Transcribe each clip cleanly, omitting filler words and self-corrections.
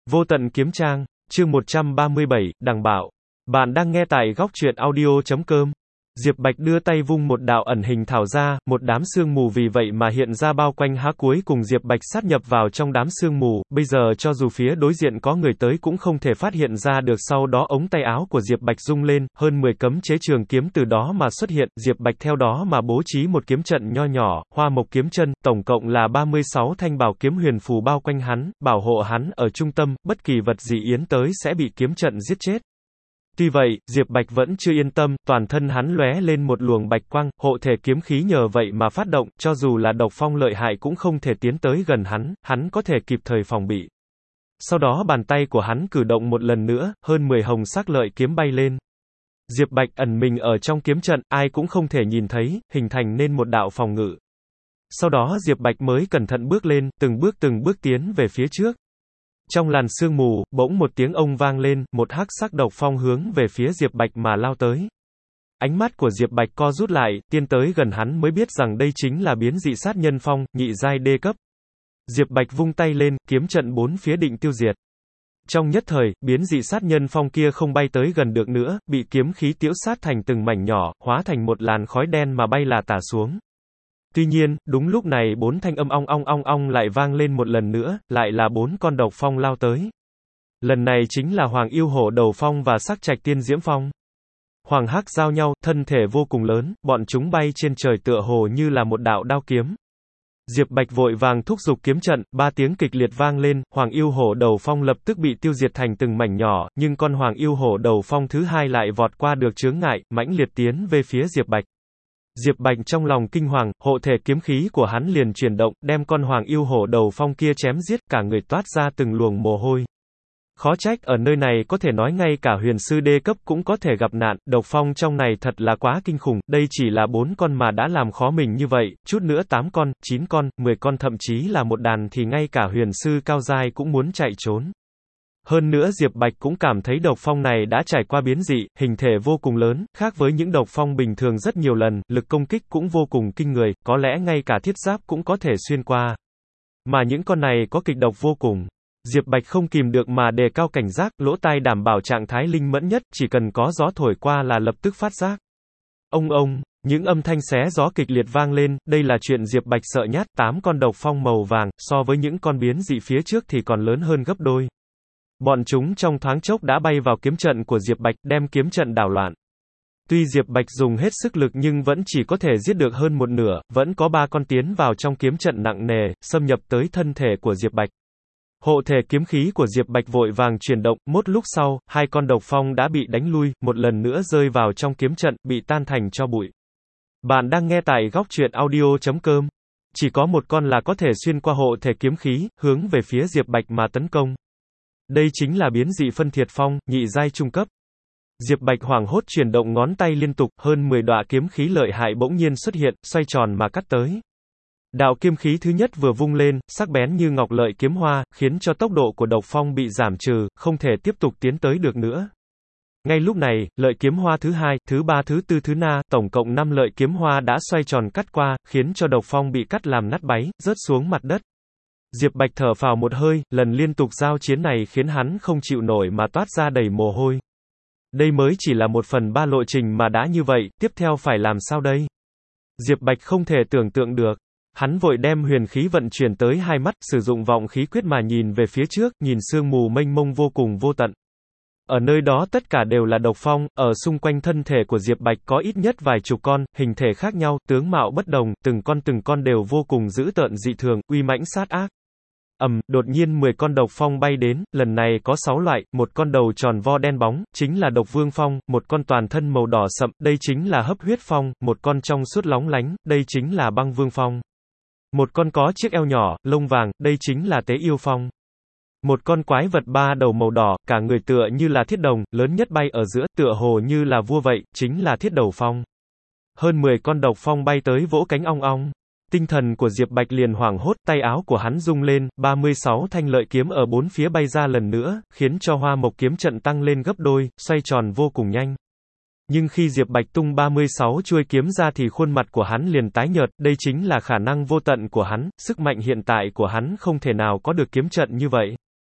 Vô tận kiếm trang, chương 137, đằng bạo. Bạn đang nghe tại góc truyện audio.com. Diệp Bạch đưa tay vung một đạo ẩn hình thảo ra, một đám sương mù vì vậy mà hiện ra bao quanh há cuối cùng Diệp Bạch sát nhập vào trong đám sương mù, bây giờ cho dù phía đối diện có người tới cũng không thể phát hiện ra được. Sau đó ống tay áo của Diệp Bạch rung lên, hơn 10 cấm chế trường kiếm từ đó mà xuất hiện, Diệp Bạch theo đó mà bố trí một kiếm trận nho nhỏ, hoa mộc kiếm chân, tổng cộng là 36 thanh bảo kiếm huyền phù bao quanh hắn, bảo hộ hắn ở trung tâm, bất kỳ vật gì yến tới sẽ bị kiếm trận giết chết. Tuy vậy, Diệp Bạch vẫn chưa yên tâm, toàn thân hắn lóe lên một luồng bạch quang, hộ thể kiếm khí nhờ vậy mà phát động, cho dù là độc phong lợi hại cũng không thể tiến tới gần hắn có thể kịp thời phòng bị. Sau đó bàn tay của hắn cử động một lần nữa, hơn 10 hồng sắc lợi kiếm bay lên. Diệp Bạch ẩn mình ở trong kiếm trận, ai cũng không thể nhìn thấy, hình thành nên một đạo phòng ngự. Sau đó Diệp Bạch mới cẩn thận bước lên, từng bước tiến về phía trước. Trong làn sương mù, bỗng một tiếng ông vang lên, một hắc sắc độc phong hướng về phía Diệp Bạch mà lao tới. Ánh mắt của Diệp Bạch co rút lại, tiến tới gần hắn mới biết rằng đây chính là biến dị sát nhân phong, nhị giai đê cấp. Diệp Bạch vung tay lên, kiếm trận bốn phía định tiêu diệt. Trong nhất thời, biến dị sát nhân phong kia không bay tới gần được nữa, bị kiếm khí tiễu sát thành từng mảnh nhỏ, hóa thành một làn khói đen mà bay là tả xuống. Tuy nhiên, đúng lúc này bốn thanh âm ong lại vang lên một lần nữa, lại là bốn con độc phong lao tới. Lần này chính là Hoàng Yêu Hổ Đầu Phong và Sắc Trạch Tiên Diễm Phong. Hoàng hắc giao nhau, thân thể vô cùng lớn, bọn chúng bay trên trời tựa hồ như là một đạo đao kiếm. Diệp Bạch vội vàng thúc giục kiếm trận, 3 tiếng kịch liệt vang lên, Hoàng Yêu Hổ Đầu Phong lập tức bị tiêu diệt thành từng mảnh nhỏ, nhưng con Hoàng Yêu Hổ Đầu Phong thứ hai lại vọt qua được chướng ngại, mãnh liệt tiến về phía Diệp Bạch. Diệp Bạch trong lòng kinh hoàng, hộ thể kiếm khí của hắn liền chuyển động, đem con Hoàng Yêu Hổ Đầu Phong kia chém giết, cả người toát ra từng luồng mồ hôi. Khó trách ở nơi này có thể nói ngay cả huyền sư đê cấp cũng có thể gặp nạn, độc phong trong này thật là quá kinh khủng, đây chỉ là 4 con mà đã làm khó mình như vậy, chút nữa 8 con, 9 con, 10 con thậm chí là một đàn thì ngay cả huyền sư cao giai cũng muốn chạy trốn. Hơn nữa Diệp Bạch cũng cảm thấy độc phong này đã trải qua biến dị, hình thể vô cùng lớn, khác với những độc phong bình thường rất nhiều lần, lực công kích cũng vô cùng kinh người, có lẽ ngay cả thiết giáp cũng có thể xuyên qua. Mà những con này có kịch độc vô cùng. Diệp Bạch không kìm được mà đề cao cảnh giác, lỗ tai đảm bảo trạng thái linh mẫn nhất, chỉ cần có gió thổi qua là lập tức phát giác. Ông, những âm thanh xé gió kịch liệt vang lên, đây là chuyện Diệp Bạch sợ nhất, 8 con độc phong màu vàng, so với những con biến dị phía trước thì còn lớn hơn gấp đôi. Bọn chúng trong thoáng chốc đã bay vào kiếm trận của Diệp Bạch, đem kiếm trận đảo loạn. Tuy Diệp Bạch dùng hết sức lực nhưng vẫn chỉ có thể giết được hơn một nửa, vẫn có 3 con tiến vào trong kiếm trận nặng nề, xâm nhập tới thân thể của Diệp Bạch. Hộ thể kiếm khí của Diệp Bạch vội vàng chuyển động, một lúc sau, 2 con độc phong đã bị đánh lui, một lần nữa rơi vào trong kiếm trận, bị tan thành tro bụi. Bạn đang nghe tại góc truyện audio.com. Chỉ có một con là có thể xuyên qua hộ thể kiếm khí, hướng về phía Diệp Bạch mà tấn công. Đây chính là biến dị phân thiệt phong, nhị giai trung cấp. Diệp Bạch hoảng hốt chuyển động ngón tay liên tục, hơn 10 đọa kiếm khí lợi hại bỗng nhiên xuất hiện, xoay tròn mà cắt tới. Đạo kiếm khí thứ nhất vừa vung lên, sắc bén như ngọc lợi kiếm hoa, khiến cho tốc độ của độc phong bị giảm trừ, không thể tiếp tục tiến tới được nữa. Ngay lúc này, lợi kiếm hoa thứ hai, thứ ba, thứ tư, thứ na, tổng cộng 5 lợi kiếm hoa đã xoay tròn cắt qua, khiến cho độc phong bị cắt làm nát bấy, rớt xuống mặt đất. Diệp Bạch thở phào một hơi, lần liên tục giao chiến này khiến hắn không chịu nổi mà toát ra đầy mồ hôi. Đây mới chỉ là 1/3 lộ trình mà đã như vậy, tiếp theo phải làm sao đây? Diệp Bạch không thể tưởng tượng được. Hắn vội đem huyền khí vận chuyển tới hai mắt, sử dụng vọng khí quyết mà nhìn về phía trước, nhìn sương mù mênh mông vô cùng vô tận. Ở nơi đó tất cả đều là độc phong, ở xung quanh thân thể của Diệp Bạch có ít nhất vài chục con, hình thể khác nhau, tướng mạo bất đồng, từng con đều vô cùng dữ tợn dị thường, uy mãnh sát ác. Đột nhiên 10 con độc phong bay đến, lần này có 6 loại, một con đầu tròn vo đen bóng, chính là độc vương phong, một con toàn thân màu đỏ sậm, đây chính là hấp huyết phong, một con trong suốt lóng lánh, đây chính là băng vương phong. Một con có chiếc eo nhỏ, lông vàng, đây chính là tế yêu phong. Một con quái vật 3 đầu màu đỏ, cả người tựa như là thiết đồng, lớn nhất bay ở giữa, tựa hồ như là vua vậy, chính là thiết đầu phong. Hơn 10 con độc phong bay tới vỗ cánh ong. Tinh thần của Diệp Bạch liền hoảng hốt, tay áo của hắn rung lên, 36 thanh lợi kiếm ở bốn phía bay ra lần nữa, khiến cho hoa mộc kiếm trận tăng lên gấp đôi, xoay tròn vô cùng nhanh. Nhưng khi Diệp Bạch tung 36 chuôi kiếm ra thì khuôn mặt của hắn liền tái nhợt, đây chính là khả năng vô tận của hắn, sức mạnh hiện tại của hắn không thể nào có được kiếm trận như vậy.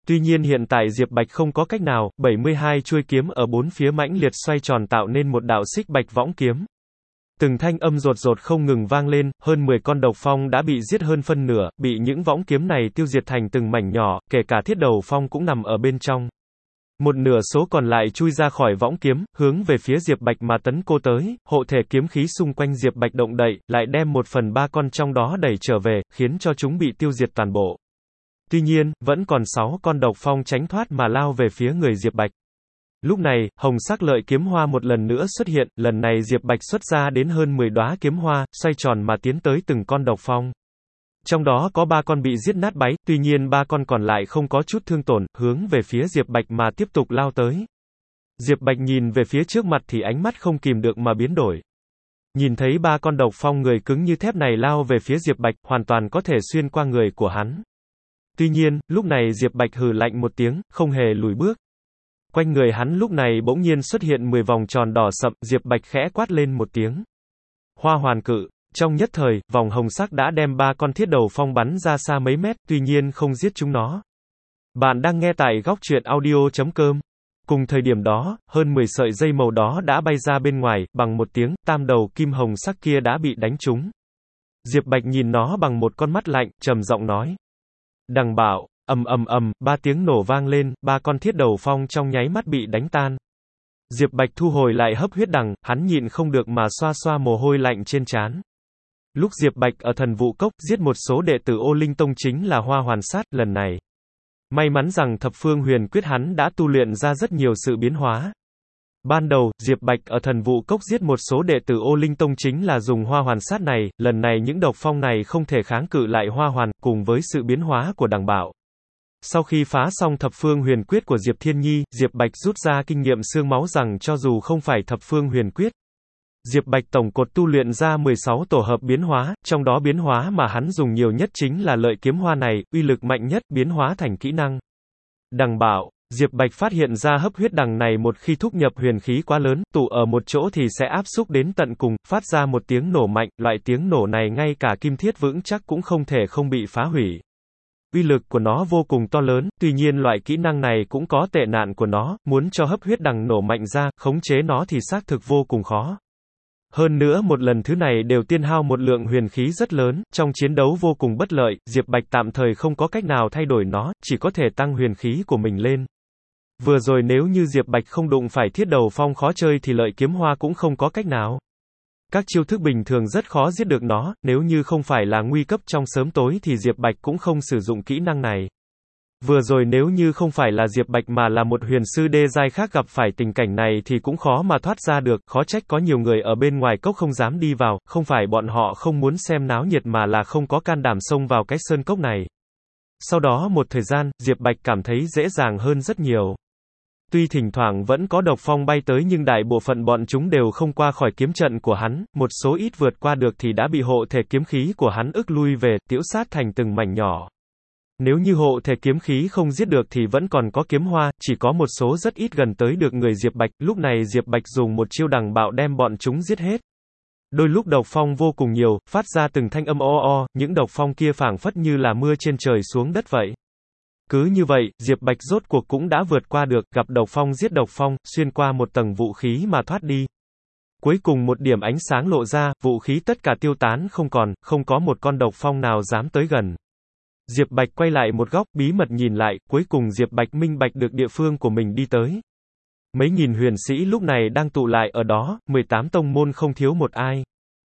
Tuy nhiên hiện tại Diệp Bạch không có cách nào, 72 chuôi kiếm ở bốn phía mãnh liệt xoay tròn tạo nên một đạo xích bạch võng kiếm. Từng thanh âm rột rột không ngừng vang lên, hơn 10 con độc phong đã bị giết hơn phân nửa, bị những võng kiếm này tiêu diệt thành từng mảnh nhỏ, kể cả thiết đầu phong cũng nằm ở bên trong. Một nửa số còn lại chui ra khỏi võng kiếm, hướng về phía Diệp Bạch mà tấn cô tới, hộ thể kiếm khí xung quanh Diệp Bạch động đậy, lại đem 1/3 con trong đó đẩy trở về, khiến cho chúng bị tiêu diệt toàn bộ. Tuy nhiên, vẫn còn 6 con độc phong tránh thoát mà lao về phía người Diệp Bạch. Lúc này, hồng sắc lợi kiếm hoa một lần nữa xuất hiện, lần này Diệp Bạch xuất ra đến hơn 10 đóa kiếm hoa, xoay tròn mà tiến tới từng con độc phong. Trong đó có 3 con bị giết nát bấy, tuy nhiên 3 con còn lại không có chút thương tổn, hướng về phía Diệp Bạch mà tiếp tục lao tới. Diệp Bạch nhìn về phía trước mặt thì ánh mắt không kìm được mà biến đổi. Nhìn thấy 3 con độc phong người cứng như thép này lao về phía Diệp Bạch, hoàn toàn có thể xuyên qua người của hắn. Tuy nhiên, lúc này Diệp Bạch hừ lạnh một tiếng, không hề lùi bước. Quanh người hắn lúc này bỗng nhiên xuất hiện 10 vòng tròn đỏ sậm, Diệp Bạch khẽ quát lên một tiếng. Hoa hoàn cự. Trong nhất thời, vòng hồng sắc đã đem 3 con thiết đầu phong bắn ra xa mấy mét, tuy nhiên không giết chúng nó. Bạn đang nghe tại góc truyện audio.com. Cùng thời điểm đó, hơn 10 sợi dây màu đó đã bay ra bên ngoài, bằng một tiếng, tam đầu kim hồng sắc kia đã bị đánh trúng. Diệp Bạch nhìn nó bằng một con mắt lạnh, trầm giọng nói. Đằng bảo, ầm ầm ầm, 3 tiếng nổ vang lên, 3 con thiết đầu phong trong nháy mắt bị đánh tan. Diệp Bạch thu hồi lại hấp huyết đằng, hắn nhịn không được mà xoa xoa mồ hôi lạnh trên trán. Lúc Diệp Bạch ở Thần Vũ Cốc giết một số đệ tử Ô Linh Tông chính là Hoa Hoàn Sát, lần này. May mắn rằng Thập Phương Huyền Quyết hắn đã tu luyện ra rất nhiều sự biến hóa. Ban đầu, Diệp Bạch ở Thần Vũ Cốc giết một số đệ tử Ô Linh Tông chính là dùng Hoa Hoàn Sát này, lần này những độc phong này không thể kháng cự lại Hoa Hoàn, cùng với sự biến hóa của đằng bảo. Sau khi phá xong Thập Phương Huyền Quyết của Diệp Thiên Nhi, Diệp Bạch rút ra kinh nghiệm xương máu rằng cho dù không phải Thập Phương Huyền Quyết, Diệp Bạch tổng cột tu luyện ra 16 tổ hợp biến hóa, trong đó biến hóa mà hắn dùng nhiều nhất chính là lợi kiếm hoa này, uy lực mạnh nhất, biến hóa thành kỹ năng. Đằng bảo, Diệp Bạch phát hiện ra hấp huyết đằng này một khi thúc nhập huyền khí quá lớn, tụ ở một chỗ thì sẽ áp xúc đến tận cùng, phát ra một tiếng nổ mạnh, loại tiếng nổ này ngay cả kim thiết vững chắc cũng không thể không bị phá hủy. Uy lực của nó vô cùng to lớn, tuy nhiên loại kỹ năng này cũng có tệ nạn của nó, muốn cho hấp huyết đằng nổ mạnh ra, khống chế nó thì xác thực vô cùng khó. Hơn nữa một lần thứ này đều tiêu hao một lượng huyền khí rất lớn, trong chiến đấu vô cùng bất lợi, Diệp Bạch tạm thời không có cách nào thay đổi nó, chỉ có thể tăng huyền khí của mình lên. Vừa rồi nếu như Diệp Bạch không đụng phải thiết đầu phong khó chơi thì lợi kiếm hoa cũng không có cách nào. Các chiêu thức bình thường rất khó giết được nó, nếu như không phải là nguy cấp trong sớm tối thì Diệp Bạch cũng không sử dụng kỹ năng này. Vừa rồi nếu như không phải là Diệp Bạch mà là một huyền sư đê giai khác gặp phải tình cảnh này thì cũng khó mà thoát ra được, khó trách có nhiều người ở bên ngoài cốc không dám đi vào, không phải bọn họ không muốn xem náo nhiệt mà là không có can đảm xông vào cái sơn cốc này. Sau đó một thời gian, Diệp Bạch cảm thấy dễ dàng hơn rất nhiều. Tuy thỉnh thoảng vẫn có độc phong bay tới nhưng đại bộ phận bọn chúng đều không qua khỏi kiếm trận của hắn, một số ít vượt qua được thì đã bị hộ thể kiếm khí của hắn ức lui về, tiễu sát thành từng mảnh nhỏ. Nếu như hộ thể kiếm khí không giết được thì vẫn còn có kiếm hoa, chỉ có một số rất ít gần tới được người Diệp Bạch, lúc này Diệp Bạch dùng một chiêu đằng bạo đem bọn chúng giết hết. Đôi lúc độc phong vô cùng nhiều, phát ra từng thanh âm o o, những độc phong kia phảng phất như là mưa trên trời xuống đất vậy. Cứ như vậy, Diệp Bạch rốt cuộc cũng đã vượt qua được, gặp độc phong giết độc phong, xuyên qua một tầng vũ khí mà thoát đi. Cuối cùng một điểm ánh sáng lộ ra, vũ khí tất cả tiêu tán không còn, không có một con độc phong nào dám tới gần. Diệp Bạch quay lại một góc, bí mật nhìn lại, cuối cùng Diệp Bạch minh bạch được địa phương của mình đi tới. Mấy nghìn huyền sĩ lúc này đang tụ lại ở đó, 18 tông môn không thiếu một ai.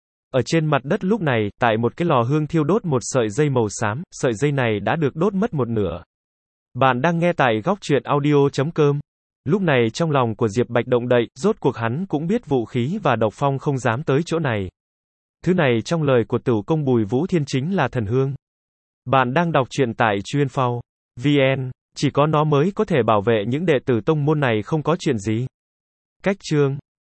Ở trên mặt đất lúc này, tại một cái lò hương thiêu đốt một sợi dây màu xám, sợi dây này đã được đốt mất một nửa. Bạn đang nghe tại góc truyện audio.com. Lúc này trong lòng của Diệp Bạch động đậy, rốt cuộc hắn cũng biết vũ khí và độc phong không dám tới chỗ này. Thứ này trong lời của Tửu Công Bùi Vũ Thiên chính là thần hương. Bạn đang đọc truyện tại Chuyên.VN, chỉ có nó mới có thể bảo vệ những đệ tử tông môn này không có chuyện gì. Cách chương